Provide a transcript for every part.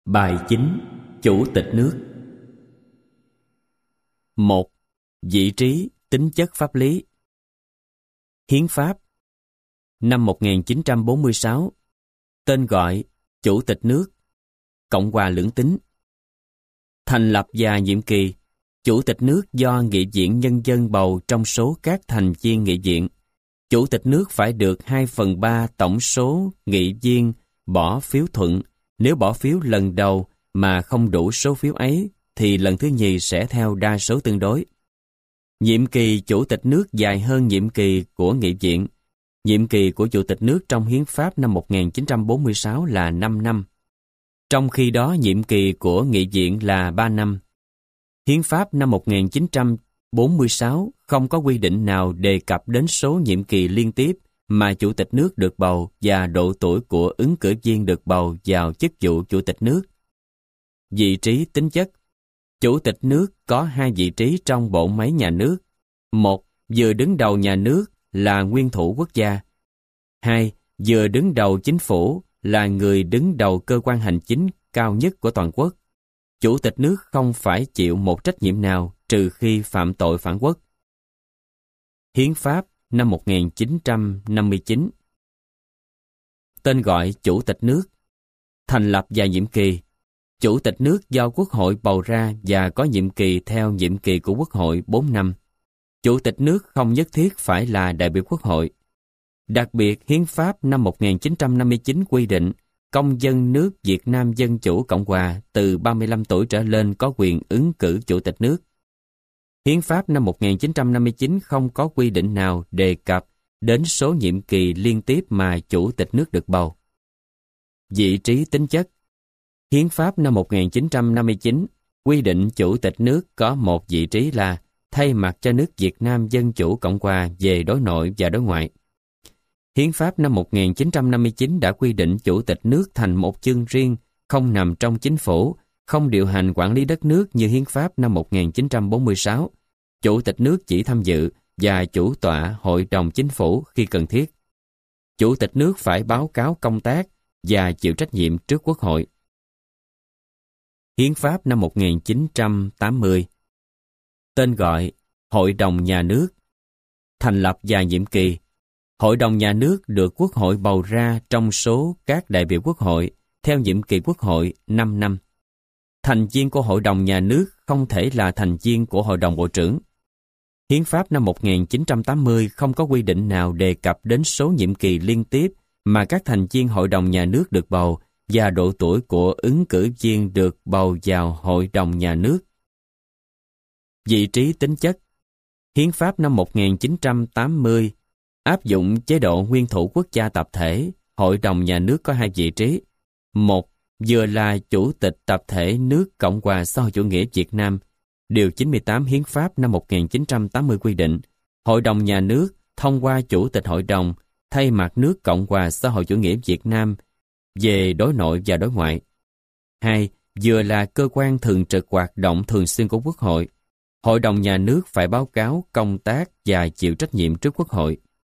Bài 9. Chủ tịch nước. 1. Vị trí, tính chất pháp lý. Hiến pháp. Năm 1946. Tên gọi: Chủ tịch nước, Cộng hòa lưỡng tính. Thành lập và nhiệm kỳ: Chủ tịch nước do Nghị viện Nhân dân bầu trong số các thành viên nghị viện. Chủ tịch nước phải được 2/3 tổng số nghị viên bỏ phiếu thuận. Nếu bỏ phiếu lần đầu mà không đủ số phiếu ấy, thì lần thứ nhì sẽ theo đa số tương đối. Nhiệm kỳ chủ tịch nước dài hơn nhiệm kỳ của nghị viện. Nhiệm kỳ của chủ tịch nước trong hiến pháp năm 1946 là 5 năm. Trong khi đó nhiệm kỳ của nghị viện là 3 năm. Hiến pháp năm 1946 không có quy định nào đề cập đến số nhiệm kỳ liên tiếp mà chủ tịch nước được bầu và độ tuổi của ứng cử viên được bầu vào chức vụ chủ tịch nước. Vị trí, tính chất. Chủ tịch nước có 2 vị trí trong bộ máy nhà nước. 1. Vừa đứng đầu nhà nước là nguyên thủ quốc gia. 2. Vừa đứng đầu chính phủ là người đứng đầu cơ quan hành chính cao nhất của toàn quốc. Chủ tịch nước không phải chịu một trách nhiệm nào trừ khi phạm tội phản quốc. Hiến pháp năm 1959. Tên gọi: Chủ tịch nước. Thành lập và nhiệm kỳ: Chủ tịch nước do Quốc hội bầu ra và có nhiệm kỳ theo nhiệm kỳ của Quốc hội 4 năm. Chủ tịch nước không nhất thiết phải là đại biểu Quốc hội. Đặc biệt, Hiến pháp năm 1959 quy định công dân nước Việt Nam Dân Chủ Cộng Hòa từ 35 tuổi trở lên có quyền ứng cử chủ tịch nước. Hiến pháp năm 1959 không có quy định nào đề cập đến số nhiệm kỳ liên tiếp mà chủ tịch nước được bầu. Vị trí, tính chất. Hiến pháp năm 1959 quy định chủ tịch nước có một vị trí là thay mặt cho nước Việt Nam Dân Chủ Cộng Hòa về đối nội và đối ngoại. Hiến pháp năm 1959 đã quy định chủ tịch nước thành một chương riêng, không nằm trong chính phủ, không điều hành quản lý đất nước như hiến pháp năm 1946. Chủ tịch nước chỉ tham dự và chủ tọa hội đồng chính phủ khi cần thiết. Chủ tịch nước phải báo cáo công tác và chịu trách nhiệm trước Quốc hội. Hiến pháp năm 1980. Tên gọi: Hội đồng nhà nước. Thành lập và nhiệm kỳ: Hội đồng nhà nước được Quốc hội bầu ra trong số các đại biểu Quốc hội theo nhiệm kỳ Quốc hội 5 năm. Thành viên của Hội đồng nhà nước không thể là thành viên của Hội đồng Bộ trưởng. Hiến pháp năm 1980 không có quy định nào đề cập đến số nhiệm kỳ liên tiếp mà các thành viên Hội đồng nhà nước được bầu và độ tuổi của ứng cử viên được bầu vào Hội đồng nhà nước. Vị trí, tính chất. Hiến pháp năm 1980 áp dụng chế độ nguyên thủ quốc gia tập thể. Hội đồng nhà nước có 2 vị trí. 1. Vừa là chủ tịch tập thể nước Cộng hòa xã hội chủ nghĩa Việt Nam. Điều 98 Hiến pháp năm 1980 quy định, Hội đồng nhà nước thông qua Chủ tịch Hội đồng thay mặt nước Cộng hòa xã hội chủ nghĩa Việt Nam về đối nội và đối ngoại. 2. Vừa là cơ quan thường trực hoạt động thường xuyên của Quốc hội. Hội đồng nhà nước phải báo cáo công tác và chịu trách nhiệm trước Quốc hội.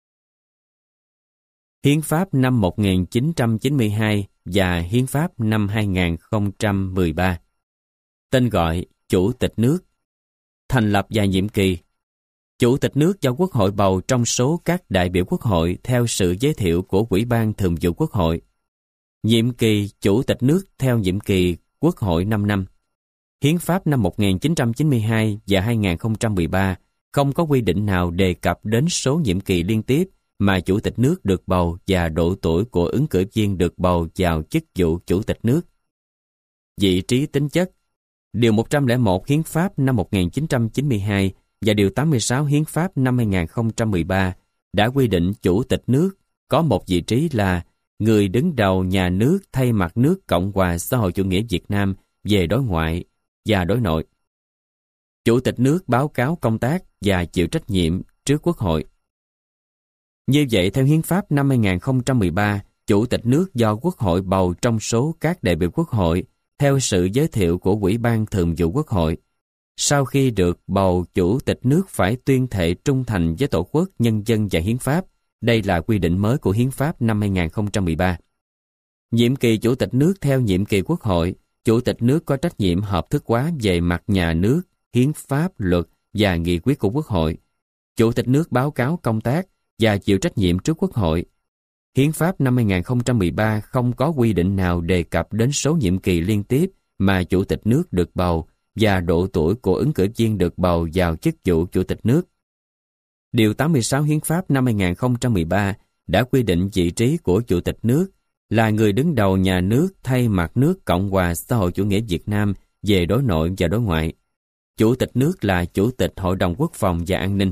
Hiến pháp năm 1992 và Hiến pháp năm 2013. Tên gọi: Chủ tịch nước. Thành lập và nhiệm kỳ: Chủ tịch nước do Quốc hội bầu trong số các đại biểu Quốc hội theo sự giới thiệu của Ủy ban Thường vụ Quốc hội. Nhiệm kỳ Chủ tịch nước theo nhiệm kỳ Quốc hội 5 năm. Hiến pháp năm 1992 và 2013 không có quy định nào đề cập đến số nhiệm kỳ liên tiếp mà chủ tịch nước được bầu và độ tuổi của ứng cử viên được bầu vào chức vụ chủ tịch nước. Vị trí, tính chất. Điều 101 Hiến pháp năm 1992 và Điều 86 Hiến pháp năm 2013 đã quy định chủ tịch nước có một vị trí là người đứng đầu nhà nước thay mặt nước Cộng hòa xã hội chủ nghĩa Việt Nam về đối ngoại và đối nội. Chủ tịch nước báo cáo công tác và chịu trách nhiệm trước Quốc hội. Như vậy, theo Hiến pháp năm 2013, Chủ tịch nước do Quốc hội bầu trong số các đại biểu Quốc hội theo sự giới thiệu của Ủy ban Thường vụ Quốc hội. Sau khi được bầu, Chủ tịch nước phải tuyên thệ trung thành với Tổ quốc, nhân dân và Hiến pháp. Đây là quy định mới của Hiến pháp năm 2013. Nhiệm kỳ Chủ tịch nước theo nhiệm kỳ Quốc hội Chủ tịch nước có trách nhiệm hợp thức hóa về mặt nhà nước, hiến pháp, luật và nghị quyết của Quốc hội. Chủ tịch nước báo cáo công tác và chịu trách nhiệm trước Quốc hội. Hiến pháp năm 2013 không có quy định nào đề cập đến số nhiệm kỳ liên tiếp mà Chủ tịch nước được bầu và độ tuổi của ứng cử viên được bầu vào chức vụ Chủ tịch nước. Điều 86 Hiến pháp năm 2013 đã quy định vị trí của Chủ tịch nước là người đứng đầu nhà nước thay mặt nước Cộng hòa xã hội chủ nghĩa Việt Nam về đối nội và đối ngoại. Chủ tịch nước là Chủ tịch Hội đồng Quốc phòng và An ninh.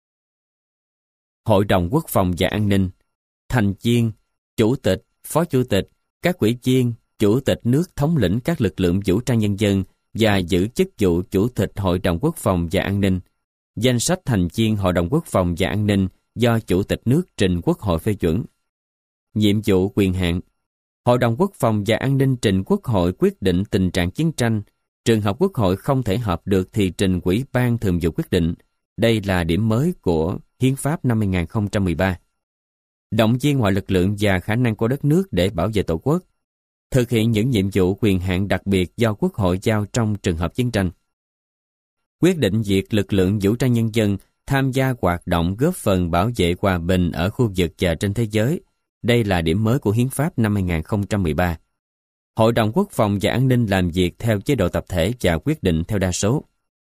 Hội đồng Quốc phòng và An ninh, thành viên, chủ tịch, phó chủ tịch, các ủy viên, chủ tịch nước thống lĩnh các lực lượng vũ trang nhân dân và giữ chức vụ Chủ tịch Hội đồng Quốc phòng và An ninh. Danh sách thành viên Hội đồng Quốc phòng và An ninh do Chủ tịch nước trình Quốc hội phê chuẩn. Nhiệm vụ quyền hạn. Hội đồng Quốc phòng và An ninh trình Quốc hội quyết định tình trạng chiến tranh. Trường hợp Quốc hội không thể họp được thì trình Ủy ban Thường vụ quyết định. Đây là điểm mới của Hiến pháp năm 2013. Động viên mọi lực lượng và khả năng của đất nước để bảo vệ Tổ quốc. Thực hiện những nhiệm vụ quyền hạn đặc biệt do Quốc hội giao trong trường hợp chiến tranh. Quyết định việc lực lượng vũ trang nhân dân tham gia hoạt động góp phần bảo vệ hòa bình ở khu vực và trên thế giới. Đây là điểm mới của Hiến pháp năm 2013. Hội đồng Quốc phòng và An ninh làm việc theo chế độ tập thể và quyết định theo đa số.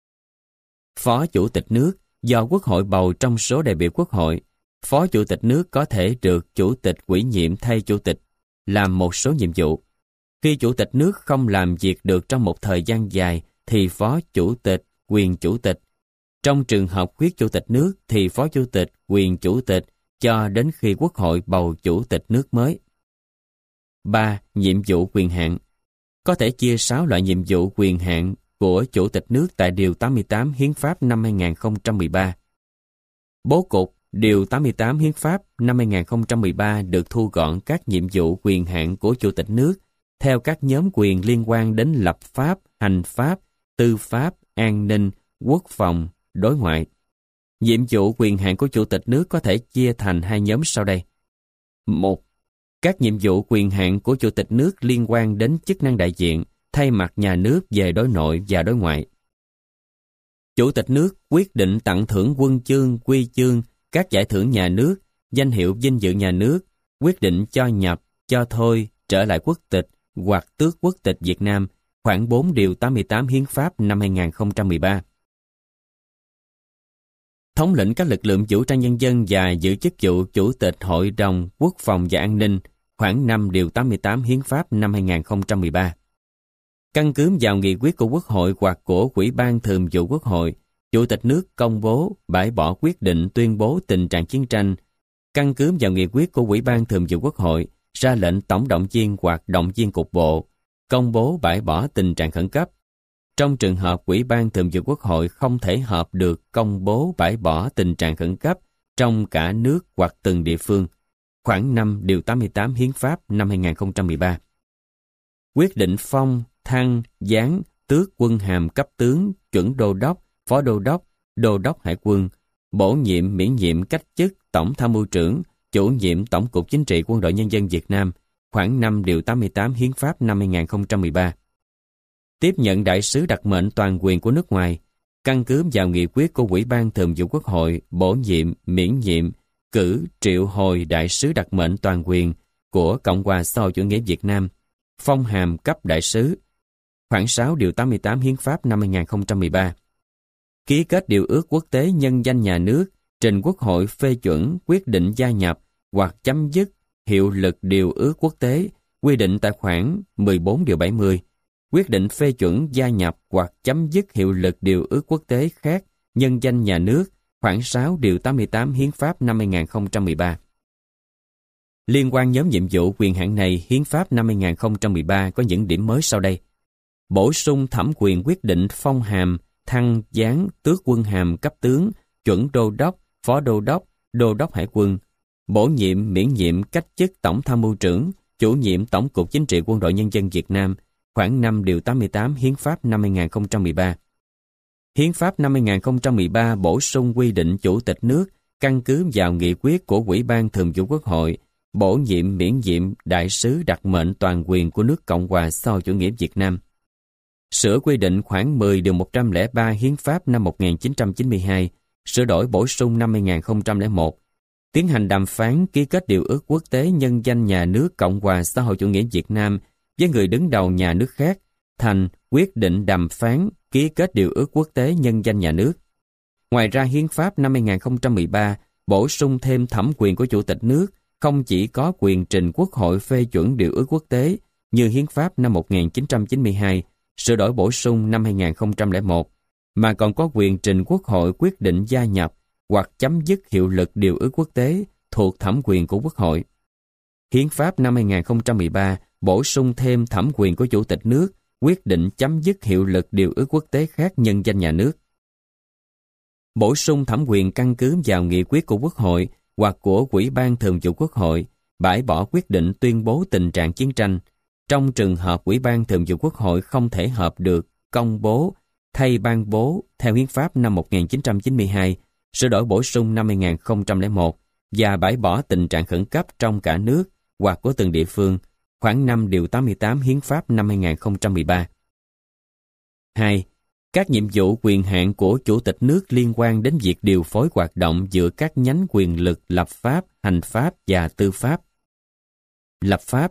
Phó Chủ tịch nước do Quốc hội bầu trong số đại biểu Quốc hội. Phó Chủ tịch nước có thể được Chủ tịch ủy nhiệm thay Chủ tịch, làm một số nhiệm vụ. Khi Chủ tịch nước không làm việc được trong một thời gian dài thì Phó Chủ tịch, quyền Chủ tịch. Trong trường hợp khuyết Chủ tịch nước thì Phó Chủ tịch, quyền Chủ tịch cho đến khi Quốc hội bầu Chủ tịch nước mới. 3. Nhiệm vụ quyền hạn. Có thể chia 6 loại nhiệm vụ quyền hạn của Chủ tịch nước tại Điều 88 Hiến pháp năm 2013. Bố cục Điều 88 Hiến pháp năm 2013 được thu gọn các nhiệm vụ quyền hạn của Chủ tịch nước theo các nhóm quyền liên quan đến lập pháp, hành pháp, tư pháp, an ninh, quốc phòng, đối ngoại. Nhiệm vụ quyền hạn của Chủ tịch nước có thể chia thành 2 nhóm sau đây. 1. Các nhiệm vụ quyền hạn của Chủ tịch nước liên quan đến chức năng đại diện, thay mặt nhà nước về đối nội và đối ngoại. Chủ tịch nước quyết định tặng thưởng huân chương, huy chương, các giải thưởng nhà nước, danh hiệu vinh dự nhà nước, quyết định cho nhập, cho thôi, trở lại quốc tịch hoặc tước quốc tịch Việt Nam, khoảng 4 điều 88 Hiến pháp năm 2013. Thống lĩnh các lực lượng vũ trang nhân dân và giữ chức vụ Chủ tịch Hội đồng Quốc phòng và An ninh, khoảng 5 điều 88 Hiến pháp năm 2013. Căn cứ vào nghị quyết của Quốc hội hoặc của Ủy ban Thường vụ Quốc hội, Chủ tịch nước công bố, bãi bỏ quyết định tuyên bố tình trạng chiến tranh. Căn cứ vào nghị quyết của Ủy ban Thường vụ Quốc hội, ra lệnh tổng động viên hoặc động viên cục bộ, công bố bãi bỏ tình trạng khẩn cấp. Trong trường hợp Ủy ban Thường vụ Quốc hội không thể họp được công bố bãi bỏ tình trạng khẩn cấp trong cả nước hoặc từng địa phương, khoảng 5 điều 88 Hiến pháp năm 2013. Quyết định phong, thăng, giáng, tước quân hàm cấp tướng, chuẩn đô đốc, phó đô đốc hải quân, bổ nhiệm miễn nhiệm cách chức tổng tham mưu trưởng, chủ nhiệm Tổng cục Chính trị Quân đội Nhân dân Việt Nam, khoảng 5 điều 88 Hiến pháp năm 2013. Tiếp nhận đại sứ đặc mệnh toàn quyền của nước ngoài, căn cứ vào nghị quyết của Ủy ban Thường vụ Quốc hội bổ nhiệm, miễn nhiệm, cử, triệu hồi đại sứ đặc mệnh toàn quyền của Cộng hòa xã hội chủ nghĩa Việt Nam, phong hàm cấp đại sứ, khoảng 6 điều 88 Hiến pháp năm 2013. Ký kết điều ước quốc tế nhân danh nhà nước, trình Quốc hội phê chuẩn quyết định gia nhập hoặc chấm dứt hiệu lực điều ước quốc tế quy định tại khoản 14 điều 70, quyết định phê chuẩn gia nhập hoặc chấm dứt hiệu lực điều ước quốc tế khác nhân danh nhà nước, khoảng 6 điều 88 Hiến pháp năm 2013. Liên quan nhóm nhiệm vụ quyền hạn này, Hiến pháp năm 2013 có những điểm mới sau đây. Bổ sung thẩm quyền quyết định phong hàm, thăng, giáng, tước quân hàm cấp tướng, chuẩn đô đốc, phó đô đốc hải quân, bổ nhiệm miễn nhiệm cách chức tổng tham mưu trưởng, chủ nhiệm Tổng cục Chính trị Quân đội Nhân dân Việt Nam, khoảng 5 điều 88 Hiến pháp năm 2013. Hiến pháp năm 2013 bổ sung quy định Chủ tịch nước căn cứ vào nghị quyết của Ủy ban Thường vụ Quốc hội bổ nhiệm miễn nhiệm đại sứ đặc mệnh toàn quyền của nước Cộng hòa xã hội chủ nghĩa Việt Nam, Sửa quy định khoản 10 điều 103 Hiến pháp năm 1992, sửa đổi bổ sung năm 2001, tiến hành đàm phán ký kết điều ước quốc tế nhân danh nhà nước Cộng hòa xã hội chủ nghĩa Việt Nam với người đứng đầu nhà nước khác thành quyết định đàm phán ký kết điều ước quốc tế nhân danh nhà nước. Ngoài ra, Hiến pháp năm 2013 bổ sung thêm thẩm quyền của Chủ tịch nước không chỉ có quyền trình Quốc hội phê chuẩn điều ước quốc tế như Hiến pháp năm 1992, sửa đổi bổ sung năm 2001, mà còn có quyền trình Quốc hội quyết định gia nhập hoặc chấm dứt hiệu lực điều ước quốc tế thuộc thẩm quyền của Quốc hội. Hiến pháp năm 2013 bổ sung thêm thẩm quyền của Chủ tịch nước quyết định chấm dứt hiệu lực điều ước quốc tế khác nhân danh nhà nước. Bổ sung thẩm quyền căn cứ vào nghị quyết của Quốc hội hoặc của Ủy ban Thường vụ Quốc hội, bãi bỏ quyết định tuyên bố tình trạng chiến tranh. Trong trường hợp Ủy ban Thường vụ Quốc hội không thể hợp được công bố thay ban bố theo Hiến pháp năm 1992, sửa đổi bổ sung năm 2001 và bãi bỏ tình trạng khẩn cấp trong cả nước hoặc của từng địa phương, khoảng 5 điều 88 Hiến pháp năm 2013. 2. Các nhiệm vụ quyền hạn của Chủ tịch nước liên quan đến việc điều phối hoạt động giữa các nhánh quyền lực lập pháp, hành pháp và tư pháp. Lập pháp.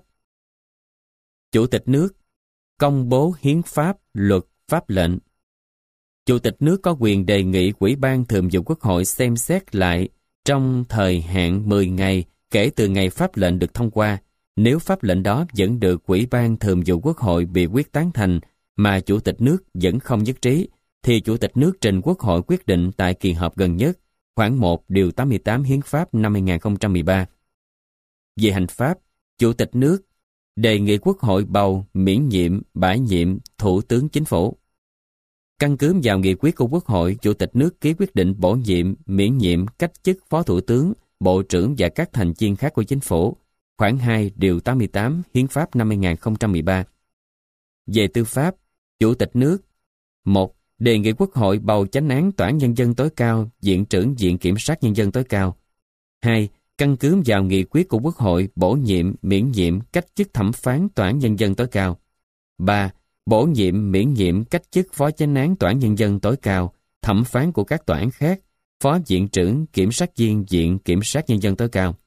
Chủ tịch nước công bố hiến pháp, luật, pháp lệnh. Chủ tịch nước có quyền đề nghị Ủy ban Thường vụ Quốc hội xem xét lại trong thời hạn 10 ngày kể từ ngày pháp lệnh được thông qua. Nếu pháp lệnh đó vẫn được Ủy ban Thường vụ Quốc hội bị quyết tán thành mà Chủ tịch nước vẫn không nhất trí, thì Chủ tịch nước trình Quốc hội quyết định tại kỳ họp gần nhất, khoảng 1 điều 88 Hiến pháp năm 2013. Về hành pháp, Chủ tịch nước đề nghị Quốc hội bầu, miễn nhiệm, bãi nhiệm Thủ tướng Chính phủ. Căn cứ vào nghị quyết của Quốc hội, Chủ tịch nước ký quyết định bổ nhiệm, miễn nhiệm, cách chức Phó Thủ tướng, Bộ trưởng và các thành viên khác của Chính phủ, khoảng 2 điều 88 Hiến pháp năm 2013. Về tư pháp, Chủ tịch nước 1. Đề nghị Quốc hội bầu chánh án Tòa án Nhân dân tối cao, Viện trưởng Viện Kiểm sát Nhân dân tối cao. 2. Căn cứ vào nghị quyết của Quốc hội bổ nhiệm, miễn nhiệm, cách chức thẩm phán Tòa án Nhân dân tối cao. 3. Bổ nhiệm, miễn nhiệm, cách chức Phó Chánh án Tòa án Nhân dân tối cao, thẩm phán của các tòa án khác, Phó Viện trưởng Kiểm sát viên Viện Kiểm sát Nhân dân tối cao.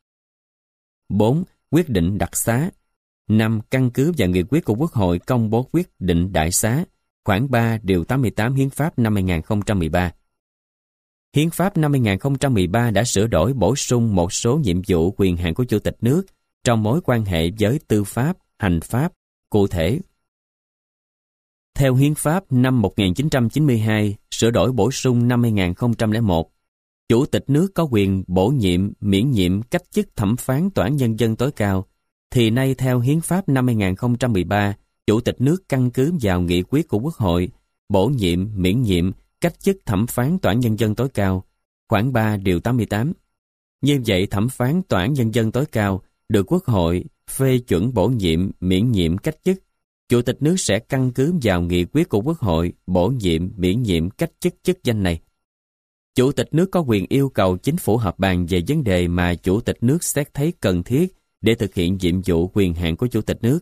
4. Quyết định đặc xá. 5. Căn cứ vào nghị quyết của Quốc hội công bố quyết định đại xá, khoảng 3 điều 88 Hiến pháp năm 2013. Hiến pháp năm 2013 đã sửa đổi bổ sung một số nhiệm vụ quyền hạn của Chủ tịch nước trong mối quan hệ với tư pháp, hành pháp, cụ thể. Theo Hiến pháp năm 1992, sửa đổi bổ sung năm 2001, Chủ tịch nước có quyền bổ nhiệm, miễn nhiệm, cách chức thẩm phán Tòa án Nhân dân tối cao, thì nay theo Hiến pháp năm 2013, Chủ tịch nước căn cứ vào nghị quyết của Quốc hội, bổ nhiệm, miễn nhiệm, cách chức thẩm phán Tòa án Nhân dân tối cao, khoảng 3 điều 88. Như vậy, thẩm phán Tòa án Nhân dân tối cao được Quốc hội phê chuẩn bổ nhiệm, miễn nhiệm, cách chức. Chủ tịch nước sẽ căn cứ vào nghị quyết của Quốc hội, bổ nhiệm, miễn nhiệm, cách chức chức danh này. Chủ tịch nước có quyền yêu cầu Chính phủ họp bàn về vấn đề mà Chủ tịch nước xét thấy cần thiết để thực hiện nhiệm vụ quyền hạn của Chủ tịch nước.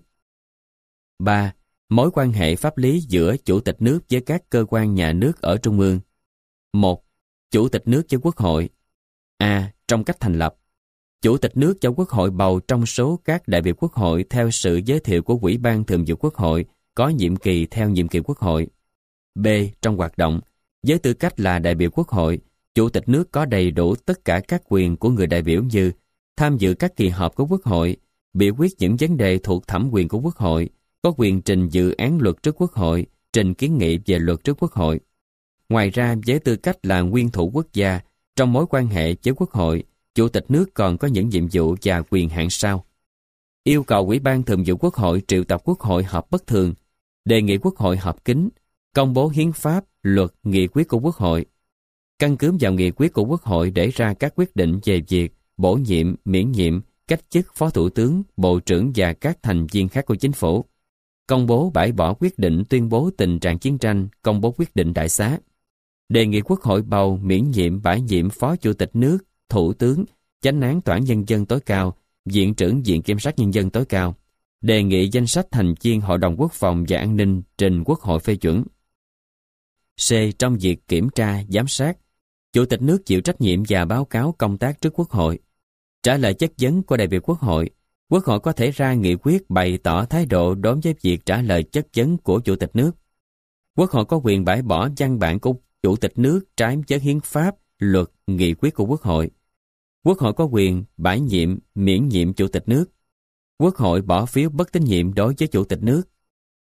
3. Mối quan hệ pháp lý giữa Chủ tịch nước với các cơ quan nhà nước ở Trung ương. 1. Chủ tịch nước với Quốc hội. A. Trong cách thành lập, Chủ tịch nước cho Quốc hội bầu trong số các đại biểu Quốc hội theo sự giới thiệu của Ủy ban Thường vụ Quốc hội có nhiệm kỳ theo nhiệm kỳ Quốc hội. B. Trong hoạt động, với tư cách là đại biểu Quốc hội, Chủ tịch nước có đầy đủ tất cả các quyền của người đại biểu như tham dự các kỳ họp của Quốc hội, biểu quyết những vấn đề thuộc thẩm quyền của Quốc hội, có quyền trình dự án luật trước Quốc hội, trình kiến nghị về luật trước Quốc hội. Ngoài ra, với tư cách là nguyên thủ quốc gia, trong mối quan hệ với Quốc hội, Chủ tịch nước còn có những nhiệm vụ và quyền hạn sau. Yêu cầu Ủy ban Thường vụ Quốc hội triệu tập Quốc hội họp bất thường, đề nghị Quốc hội họp kín, công bố hiến pháp, luật, nghị quyết của Quốc hội. Căn cứ vào nghị quyết của Quốc hội để ra các quyết định về việc bổ nhiệm, miễn nhiệm, cách chức Phó Thủ tướng, Bộ trưởng và các thành viên khác của Chính phủ. Công bố bãi bỏ quyết định tuyên bố tình trạng chiến tranh, công bố quyết định đại xá. Đề nghị Quốc hội bầu, miễn nhiệm, bãi nhiệm Phó Chủ tịch nước, Thủ tướng, Chánh án Tòa án Nhân dân tối cao, Viện trưởng Viện Kiểm sát Nhân dân tối cao. Đề nghị danh sách thành viên Hội đồng Quốc phòng và An ninh trình Quốc hội phê chuẩn. C. Trong việc kiểm tra, giám sát, Chủ tịch nước chịu trách nhiệm và báo cáo công tác trước Quốc hội. Trả lời chất vấn của đại biểu Quốc hội có thể ra nghị quyết bày tỏ thái độ đối với việc trả lời chất vấn của Chủ tịch nước. Quốc hội có quyền bãi bỏ văn bản của Chủ tịch nước trái với hiến pháp, luật, nghị quyết của Quốc hội. Quốc hội có quyền bãi nhiệm, miễn nhiệm Chủ tịch nước. Quốc hội bỏ phiếu bất tín nhiệm đối với Chủ tịch nước.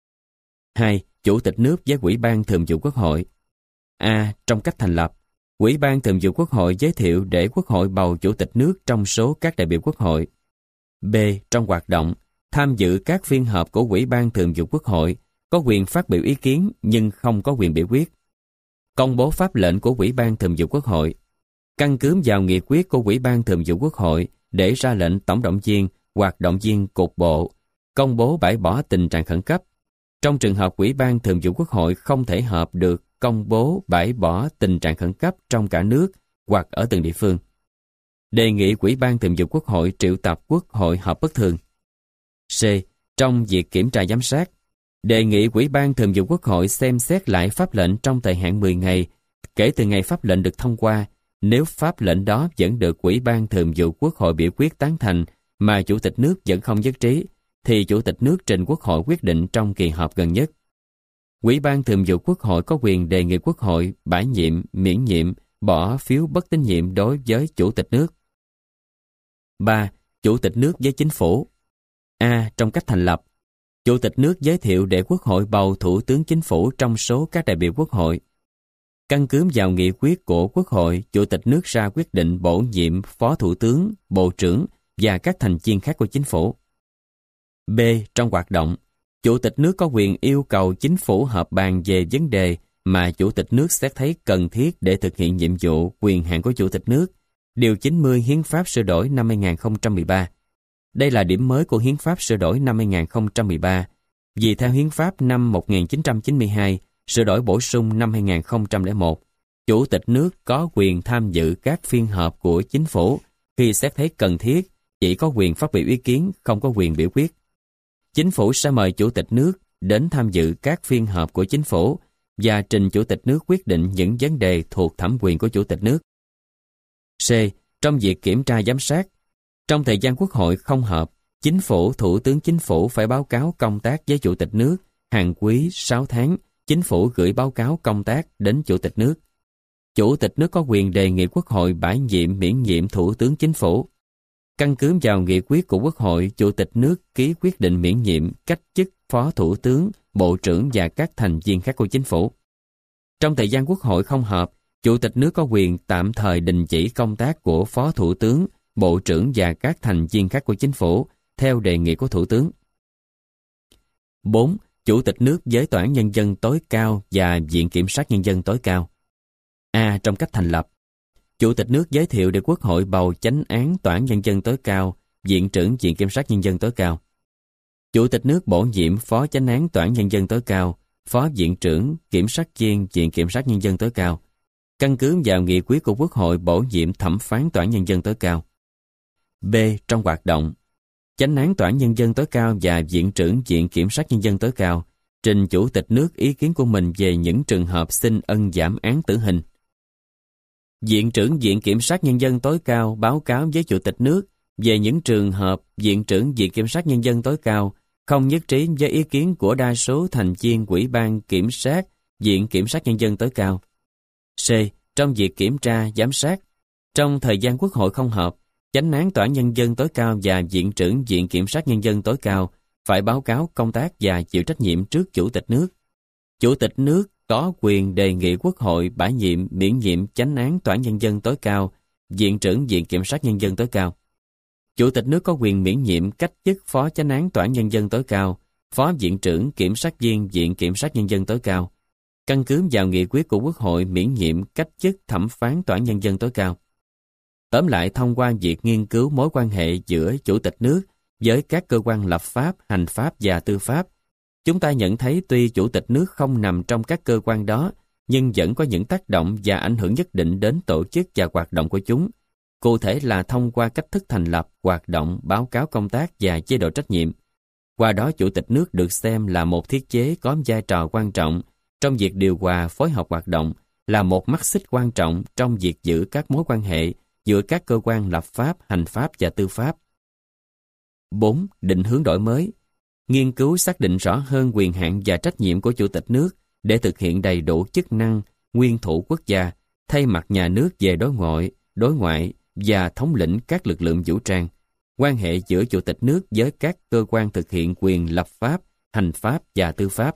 2. Chủ tịch nước với Ủy ban Thường vụ Quốc hội. A. Trong cách thành lập, Ủy ban Thường vụ Quốc hội giới thiệu để Quốc hội bầu Chủ tịch nước trong số các đại biểu Quốc hội. B. Trong hoạt động, tham dự các phiên họp của Ủy ban Thường vụ Quốc hội, có quyền phát biểu ý kiến nhưng không có quyền biểu quyết. Công bố pháp lệnh của Ủy ban Thường vụ Quốc hội. Căn cứ vào nghị quyết của Ủy ban Thường vụ Quốc hội để ra lệnh tổng động viên, hoạt động viên cục bộ, công bố bãi bỏ tình trạng khẩn cấp. Trong trường hợp Ủy ban Thường vụ Quốc hội không thể họp được, công bố bãi bỏ tình trạng khẩn cấp trong cả nước hoặc ở từng địa phương. Đề nghị Ủy ban Thường vụ Quốc hội triệu tập Quốc hội họp bất thường. C. Trong việc kiểm tra giám sát, đề nghị Ủy ban Thường vụ Quốc hội xem xét lại pháp lệnh trong thời hạn 10 ngày kể từ ngày pháp lệnh được thông qua. Nếu pháp lệnh đó vẫn được Ủy ban Thường vụ Quốc hội biểu quyết tán thành mà Chủ tịch nước vẫn không nhất trí, thì Chủ tịch nước trình Quốc hội quyết định trong kỳ họp gần nhất. Ủy ban Thường vụ Quốc hội có quyền đề nghị Quốc hội bãi nhiệm, miễn nhiệm, bỏ phiếu bất tín nhiệm đối với Chủ tịch nước. 3. Chủ tịch nước với Chính phủ. A. Trong cách thành lập, Chủ tịch nước giới thiệu để Quốc hội bầu Thủ tướng Chính phủ trong số các đại biểu Quốc hội. Căn cứ vào nghị quyết của Quốc hội, Chủ tịch nước ra quyết định bổ nhiệm Phó Thủ tướng, Bộ trưởng và các thành viên khác của Chính phủ. B. Trong hoạt động, Chủ tịch nước có quyền yêu cầu Chính phủ họp bàn về vấn đề mà Chủ tịch nước xét thấy cần thiết để thực hiện nhiệm vụ, quyền hạn của Chủ tịch nước. Điều 90 Hiến pháp sửa đổi năm 2013. Đây là điểm mới của Hiến pháp sửa đổi năm 2013, vì theo Hiến pháp năm 1992, sửa đổi bổ sung năm 2001, Chủ tịch nước có quyền tham dự các phiên họp của Chính phủ khi xét thấy cần thiết, chỉ có quyền phát biểu ý kiến, không có quyền biểu quyết. Chính phủ sẽ mời Chủ tịch nước đến tham dự các phiên họp của Chính phủ và trình Chủ tịch nước quyết định những vấn đề thuộc thẩm quyền của Chủ tịch nước. C. Trong việc kiểm tra giám sát, trong thời gian Quốc hội không họp, Chính phủ, Thủ tướng Chính phủ phải báo cáo công tác với Chủ tịch nước. Hàng quý 6 tháng, Chính phủ gửi báo cáo công tác đến Chủ tịch nước. Chủ tịch nước có quyền đề nghị Quốc hội bãi nhiệm, miễn nhiệm Thủ tướng Chính phủ. Căn cứ vào nghị quyết của Quốc hội, Chủ tịch nước ký quyết định miễn nhiệm, cách chức Phó Thủ tướng, Bộ trưởng và các thành viên khác của Chính phủ. Trong thời gian Quốc hội không họp, Chủ tịch nước có quyền tạm thời đình chỉ công tác của Phó Thủ tướng, Bộ trưởng và các thành viên khác của Chính phủ theo đề nghị của Thủ tướng. 4. Chủ tịch nước với Tòa án Nhân dân tối cao và Viện Kiểm sát Nhân dân tối cao. A. Trong cách thành lập, Chủ tịch nước giới thiệu để Quốc hội bầu chánh án Tòa án Nhân dân tối cao, Viện trưởng Viện Kiểm sát Nhân dân tối cao. Chủ tịch nước bổ nhiệm Phó chánh án Tòa án Nhân dân tối cao, Phó Viện trưởng Kiểm sát viên Viện Kiểm sát Nhân dân tối cao. Căn cứ vào nghị quyết của Quốc hội bổ nhiệm thẩm phán Tòa án Nhân dân tối cao. B. Trong hoạt động, chánh án Tòa án Nhân dân tối cao và Viện trưởng Viện Kiểm sát Nhân dân tối cao trình Chủ tịch nước ý kiến của mình về những trường hợp xin ân giảm án tử hình. Viện trưởng Viện Kiểm sát Nhân dân tối cao báo cáo với Chủ tịch nước về những trường hợp Viện trưởng Viện Kiểm sát Nhân dân tối cao không nhất trí với ý kiến của đa số thành viên Ủy ban Kiểm sát Viện Kiểm sát Nhân dân tối cao. C. Trong việc kiểm tra, giám sát, trong thời gian Quốc hội không họp, chánh án Tòa án Nhân dân tối cao và Viện trưởng Viện Kiểm sát Nhân dân tối cao phải báo cáo công tác và chịu trách nhiệm trước Chủ tịch nước. Chủ tịch nước có quyền đề nghị Quốc hội bãi nhiệm, miễn nhiệm chánh án Tòa án Nhân dân tối cao, Viện trưởng Viện Kiểm sát Nhân dân tối cao. Chủ tịch nước có quyền miễn nhiệm cách chức Phó chánh án Tòa án Nhân dân tối cao, Phó Viện trưởng Kiểm sát viên Viện Kiểm sát Nhân dân tối cao. Căn cứ vào nghị quyết của Quốc hội miễn nhiệm cách chức thẩm phán Tòa án Nhân dân tối cao. Tóm lại, thông qua việc nghiên cứu mối quan hệ giữa Chủ tịch nước với các cơ quan lập pháp, hành pháp và tư pháp, chúng ta nhận thấy tuy Chủ tịch nước không nằm trong các cơ quan đó, nhưng vẫn có những tác động và ảnh hưởng nhất định đến tổ chức và hoạt động của chúng. Cụ thể là thông qua cách thức thành lập, hoạt động, báo cáo công tác và chế độ trách nhiệm. Qua đó Chủ tịch nước được xem là một thiết chế có vai trò quan trọng trong việc điều hòa phối hợp hoạt động, là một mắt xích quan trọng trong việc giữ các mối quan hệ giữa các cơ quan lập pháp, hành pháp và tư pháp. 4. Định hướng đổi mới. Nghiên cứu xác định rõ hơn quyền hạn và trách nhiệm của Chủ tịch nước để thực hiện đầy đủ chức năng nguyên thủ quốc gia, thay mặt nhà nước về đối ngoại và thống lĩnh các lực lượng vũ trang. Quan hệ giữa Chủ tịch nước với các cơ quan thực hiện quyền lập pháp, hành pháp và tư pháp.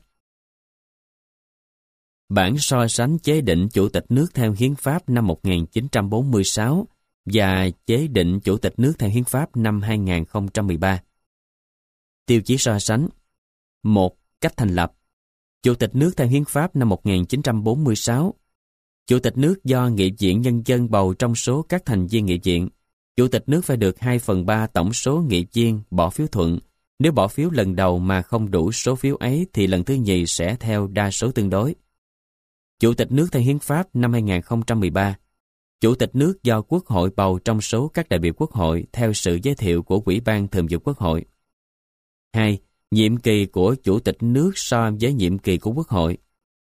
Bản so sánh chế định Chủ tịch nước theo Hiến pháp năm 1946 và chế định Chủ tịch nước theo Hiến pháp năm 2013. Tiêu chí so sánh. 1. Cách thành lập. Chủ tịch nước theo Hiến pháp năm 1946. Chủ tịch nước do Nghị viện Nhân dân bầu trong số các thành viên Nghị viện. Chủ tịch nước phải được 2/3 tổng số nghị viên bỏ phiếu thuận. Nếu bỏ phiếu lần đầu mà không đủ số phiếu ấy thì lần thứ nhì sẽ theo đa số tương đối. Chủ tịch nước theo Hiến pháp năm 2013. Chủ tịch nước do Quốc hội bầu trong số các đại biểu Quốc hội theo sự giới thiệu của Ủy ban Thường vụ Quốc hội. 2. Nhiệm kỳ của Chủ tịch nước so với nhiệm kỳ của Quốc hội.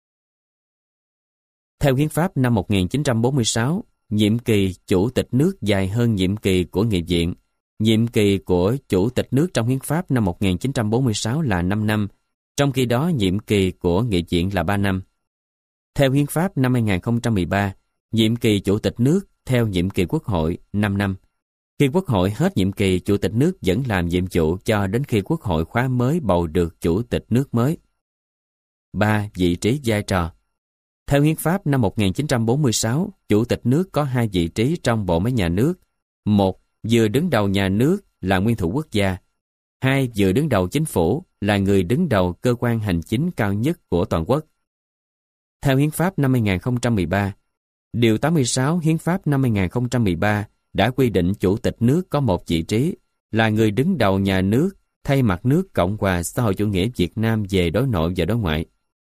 Theo Hiến pháp năm 1946, nhiệm kỳ Chủ tịch nước dài hơn nhiệm kỳ của Nghị viện. Nhiệm kỳ của Chủ tịch nước trong Hiến pháp năm 1946 là 5 năm, trong khi đó nhiệm kỳ của Nghị viện là 3 năm. Theo Hiến pháp năm 2013, nhiệm kỳ Chủ tịch nước theo nhiệm kỳ Quốc hội 5 năm. Khi Quốc hội hết nhiệm kỳ, Chủ tịch nước vẫn làm nhiệm vụ cho đến khi Quốc hội khóa mới bầu được Chủ tịch nước mới. 3. Vị trí vai trò. Theo Hiến pháp năm 1946, Chủ tịch nước có 2 vị trí trong bộ máy nhà nước. 1. Vừa đứng đầu nhà nước là nguyên thủ quốc gia. 2. Vừa đứng đầu chính phủ là người đứng đầu cơ quan hành chính cao nhất của toàn quốc. Theo Hiến pháp năm 2013, Điều 86 Hiến pháp năm 2013 đã quy định Chủ tịch nước có một vị trí là người đứng đầu nhà nước thay mặt nước Cộng hòa xã hội chủ nghĩa Việt Nam về đối nội và đối ngoại.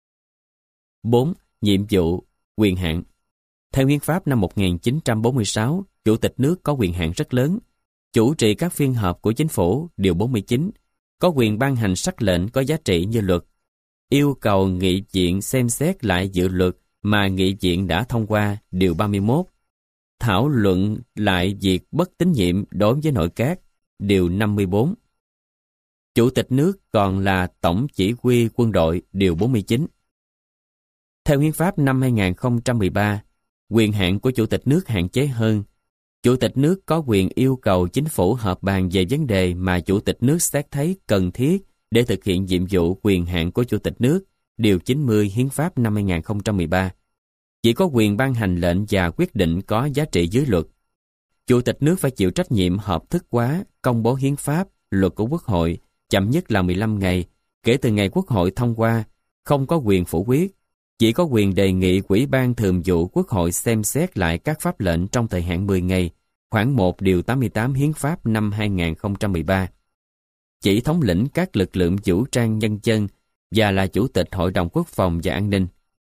4. Nhiệm vụ, quyền hạn. Theo Hiến pháp năm 1946, Chủ tịch nước có quyền hạn rất lớn, chủ trì các phiên họp của chính phủ, điều 49, có quyền ban hành sắc lệnh có giá trị như luật, yêu cầu Nghị viện xem xét lại dự luật mà Nghị viện đã thông qua, điều 31, thảo luận lại việc bất tín nhiệm đối với nội các, điều 54. Chủ tịch nước còn là Tổng chỉ huy quân đội, điều 49. Theo Hiến pháp năm 2013, quyền hạn của Chủ tịch nước hạn chế hơn. Chủ tịch nước có quyền yêu cầu chính phủ họp bàn về vấn đề mà Chủ tịch nước xét thấy cần thiết để thực hiện nhiệm vụ quyền hạn của Chủ tịch nước, điều 90 Hiến pháp năm 2013. Chỉ có quyền ban hành lệnh và quyết định có giá trị dưới luật. Chủ tịch nước phải chịu trách nhiệm hợp thức hóa, công bố hiến pháp, luật của Quốc hội, chậm nhất là 15 ngày, kể từ ngày Quốc hội thông qua, không có quyền phủ quyết. Chỉ có quyền đề nghị Ủy ban Thường vụ Quốc hội xem xét lại các pháp lệnh trong thời hạn 10 ngày, khoản 1 điều 88 Hiến pháp năm 2013. Chỉ thống lĩnh các lực lượng vũ trang nhân dân và là Chủ tịch Hội đồng Quốc phòng và An ninh.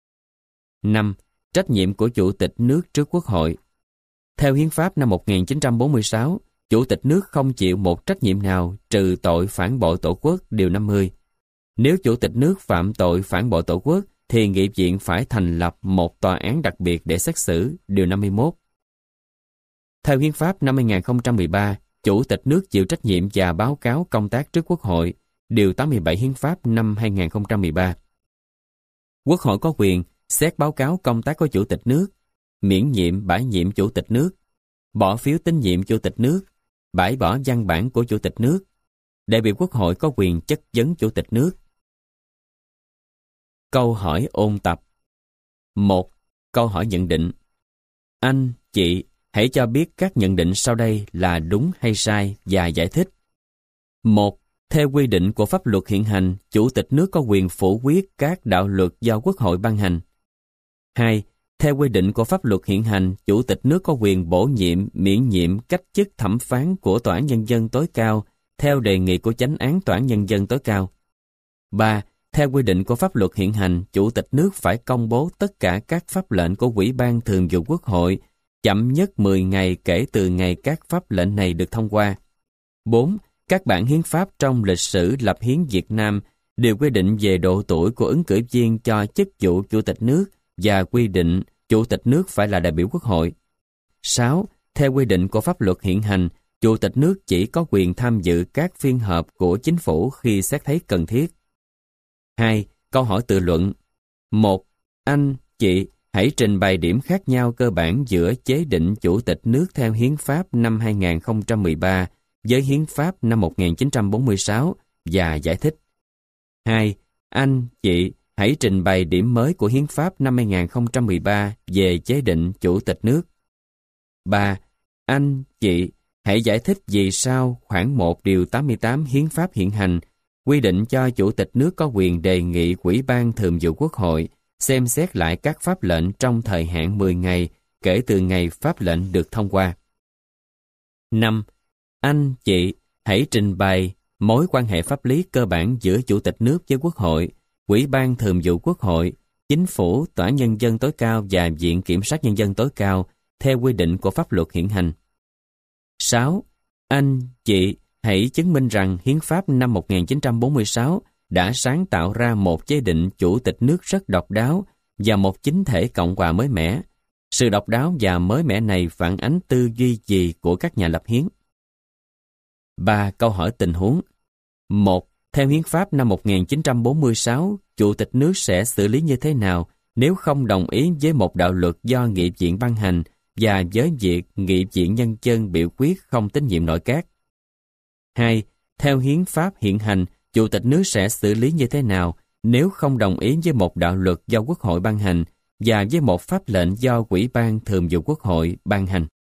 5. Trách nhiệm của Chủ tịch nước trước Quốc hội. Theo Hiến pháp năm 1946, Chủ tịch nước không chịu một trách nhiệm nào trừ tội phản bội Tổ quốc, điều 50. Nếu Chủ tịch nước phạm tội phản bội Tổ quốc, thì Nghị viện phải thành lập một tòa án đặc biệt để xét xử, điều 51. Theo Hiến pháp năm 2013, Chủ tịch nước chịu trách nhiệm và báo cáo công tác trước Quốc hội, điều 87 Hiến pháp năm 2013. Quốc hội có quyền xét báo cáo công tác của Chủ tịch nước, miễn nhiệm bãi nhiệm Chủ tịch nước, bỏ phiếu tín nhiệm Chủ tịch nước, bãi bỏ văn bản của Chủ tịch nước. Đại biểu Quốc hội có quyền chất vấn Chủ tịch nước. Câu hỏi ôn tập. 1. Câu hỏi nhận định. Anh, chị, hãy cho biết các nhận định sau đây là đúng hay sai và giải thích. 1. Theo quy định của pháp luật hiện hành, Chủ tịch nước có quyền phủ quyết các đạo luật do Quốc hội ban hành. 2. Theo quy định của pháp luật hiện hành, Chủ tịch nước có quyền bổ nhiệm, miễn nhiệm cách chức thẩm phán của Tòa án Nhân dân tối cao theo đề nghị của Chánh án Tòa án Nhân dân tối cao. 3. Theo quy định của pháp luật hiện hành, Chủ tịch nước phải công bố tất cả các pháp lệnh của Ủy ban Thường vụ Quốc hội chậm nhất 10 ngày kể từ ngày các pháp lệnh này được thông qua. 4. Các bản hiến pháp trong lịch sử lập hiến Việt Nam đều quy định về độ tuổi của ứng cử viên cho chức vụ Chủ tịch nước và quy định Chủ tịch nước phải là đại biểu Quốc hội. 6. Theo quy định của pháp luật hiện hành, Chủ tịch nước chỉ có quyền tham dự các phiên họp của chính phủ khi xét thấy cần thiết. 2. Câu hỏi tự luận. 1. Anh, chị, hãy trình bày điểm khác nhau cơ bản giữa chế định Chủ tịch nước theo Hiến pháp năm 2013 với Hiến pháp năm 1946 và giải thích. 2. Anh, chị, hãy trình bày điểm mới của Hiến pháp năm 2013 về chế định Chủ tịch nước. 3. Anh, chị, hãy giải thích vì sao khoản 1 điều 88 Hiến pháp hiện hành quy định cho Chủ tịch nước có quyền đề nghị Ủy ban Thường vụ Quốc hội xem xét lại các pháp lệnh trong thời hạn 10 ngày kể từ ngày pháp lệnh được thông qua. 5. Anh, chị, hãy trình bày mối quan hệ pháp lý cơ bản giữa Chủ tịch nước với Quốc hội, Ủy ban Thường vụ Quốc hội, Chính phủ, Tòa án Nhân dân tối cao và Viện Kiểm sát Nhân dân tối cao theo quy định của pháp luật hiện hành. 6. Anh, chị, hãy chứng minh rằng Hiến pháp năm 1946 đã sáng tạo ra một chế định Chủ tịch nước rất độc đáo và một chính thể cộng hòa mới mẻ. Sự độc đáo và mới mẻ này phản ánh tư duy gì của các nhà lập hiến? 3. Câu hỏi tình huống. 1. Theo Hiến pháp năm 1946, Chủ tịch nước sẽ xử lý như thế nào nếu không đồng ý với một đạo luật do nghị viện ban hành và với việc nghị viện nhân dân biểu quyết không tín nhiệm nội các? 2. Theo Hiến pháp hiện hành, Chủ tịch nước sẽ xử lý như thế nào nếu không đồng ý với một đạo luật do Quốc hội ban hành và với một pháp lệnh do Ủy ban Thường vụ Quốc hội ban hành?